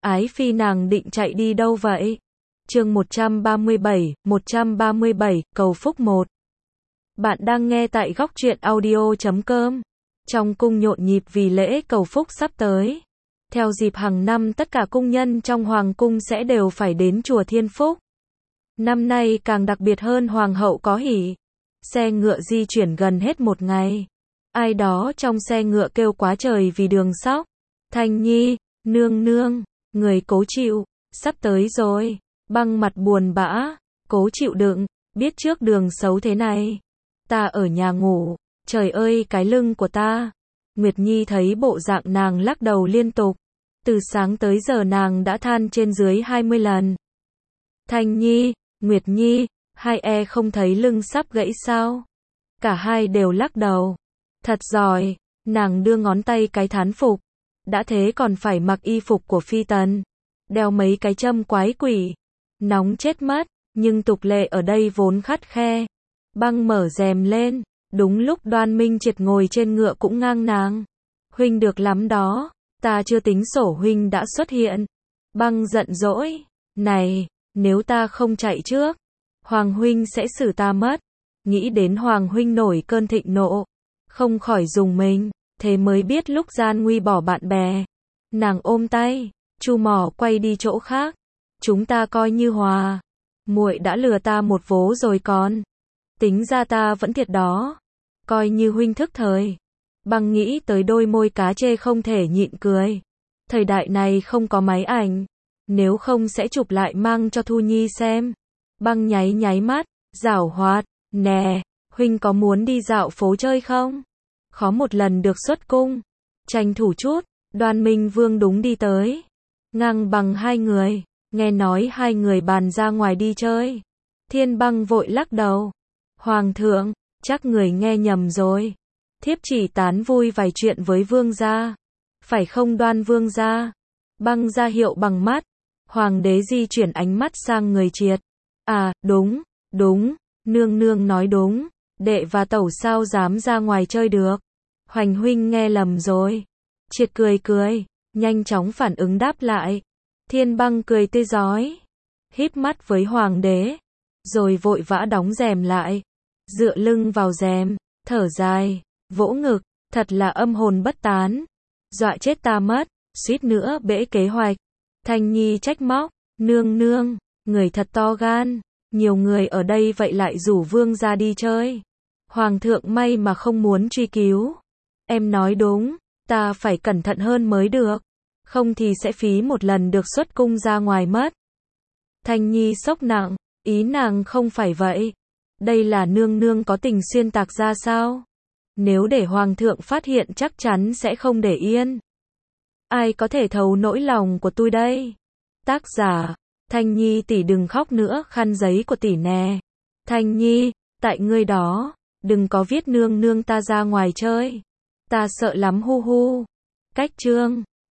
Ái phi nàng định chạy đi đâu vậy? Chương 137, cầu phúc 1. Bạn đang nghe tại góc truyện audio.com. Trong cung nhộn nhịp vì lễ cầu phúc sắp tới. Theo dịp hàng năm tất cả cung nhân trong hoàng cung sẽ đều phải đến chùa Thiên Phúc. Năm nay càng đặc biệt hơn, hoàng hậu có hỷ. Xe ngựa di chuyển gần hết một ngày. Ai đó trong xe ngựa kêu quá trời vì đường sóc. Thanh Nhi, nương nương, người cố chịu, sắp tới rồi. Băng mặt buồn bã, cố chịu đựng, biết trước đường xấu thế này. Ta ở nhà ngủ, trời ơi cái lưng của ta. Nguyệt Nhi thấy bộ dạng nàng lắc đầu liên tục. Từ sáng tới giờ nàng đã than trên dưới 20 lần. Thanh Nhi, Nguyệt Nhi, hai không thấy lưng sắp gãy sao? Cả hai đều lắc đầu. Thật giỏi, nàng đưa ngón tay cái thán phục. Đã thế còn phải mặc y phục của phi tần. Đeo mấy cái châm quái quỷ. Nóng chết mất, nhưng tục lệ ở đây vốn khắt khe. Băng mở rèm lên, đúng lúc Đoan Minh Triệt ngồi trên ngựa cũng ngang nàng. Huynh được lắm đó, ta chưa tính sổ huynh đã xuất hiện. Băng giận dỗi, này, nếu ta không chạy trước, Hoàng huynh sẽ xử ta mất. Nghĩ đến Hoàng huynh nổi cơn thịnh nộ, không khỏi dùng mình, thế mới biết lúc gian nguy bỏ bạn bè. Nàng ôm tay, chu mỏ quay đi chỗ khác. Chúng ta coi như hòa. Muội đã lừa ta một vố rồi còn. Tính ra ta vẫn thiệt đó. Coi như huynh thức thời. Băng nghĩ tới đôi môi cá chê không thể nhịn cười. Thời đại này không có máy ảnh. Nếu không sẽ chụp lại mang cho Thu Nhi xem. Băng nháy nháy mắt, giảo hoạt. Nè, huynh có muốn đi dạo phố chơi không? Khó một lần được xuất cung. Tranh thủ chút, Đoan Minh Vương đúng đi tới. Ngang bằng hai người. Nghe nói hai người bàn ra ngoài đi chơi. Thiên Băng vội lắc đầu. Hoàng thượng, chắc người nghe nhầm rồi. Thiếp chỉ tán vui vài chuyện với vương gia. Phải không Đoan vương gia? Băng ra hiệu bằng mắt. Hoàng đế di chuyển ánh mắt sang người Triệt. À, đúng, nương nương nói đúng. Đệ và tẩu sao dám ra ngoài chơi được. Hoành huynh nghe lầm rồi. Triệt cười, nhanh chóng phản ứng đáp lại. Thiên Băng cười tươi rói, híp mắt với hoàng đế, rồi vội vã đóng rèm lại, dựa lưng vào rèm, thở dài, vỗ ngực, thật là âm hồn bất tán, dọa chết ta mất, suýt nữa bể kế hoạch. Thanh Nhi trách móc, nương nương, người thật to gan, nhiều người ở đây vậy lại rủ vương ra đi chơi. Hoàng thượng may mà không muốn truy cứu. Em nói đúng, ta phải cẩn thận hơn mới được. Không thì sẽ phí một lần được xuất cung ra ngoài mất. Thanh Nhi sốc nặng, ý nàng không phải vậy. Đây là nương nương có tình xuyên tạc ra sao? Nếu để hoàng thượng phát hiện chắc chắn sẽ không để yên. Ai có thể thấu nỗi lòng của tôi đây? Tác giả, Thanh Nhi tỷ đừng khóc nữa, khăn giấy của tỷ nè. Thanh Nhi, tại ngươi đó, đừng có viết nương nương ta ra ngoài chơi. Ta sợ lắm hu hu. Cách chương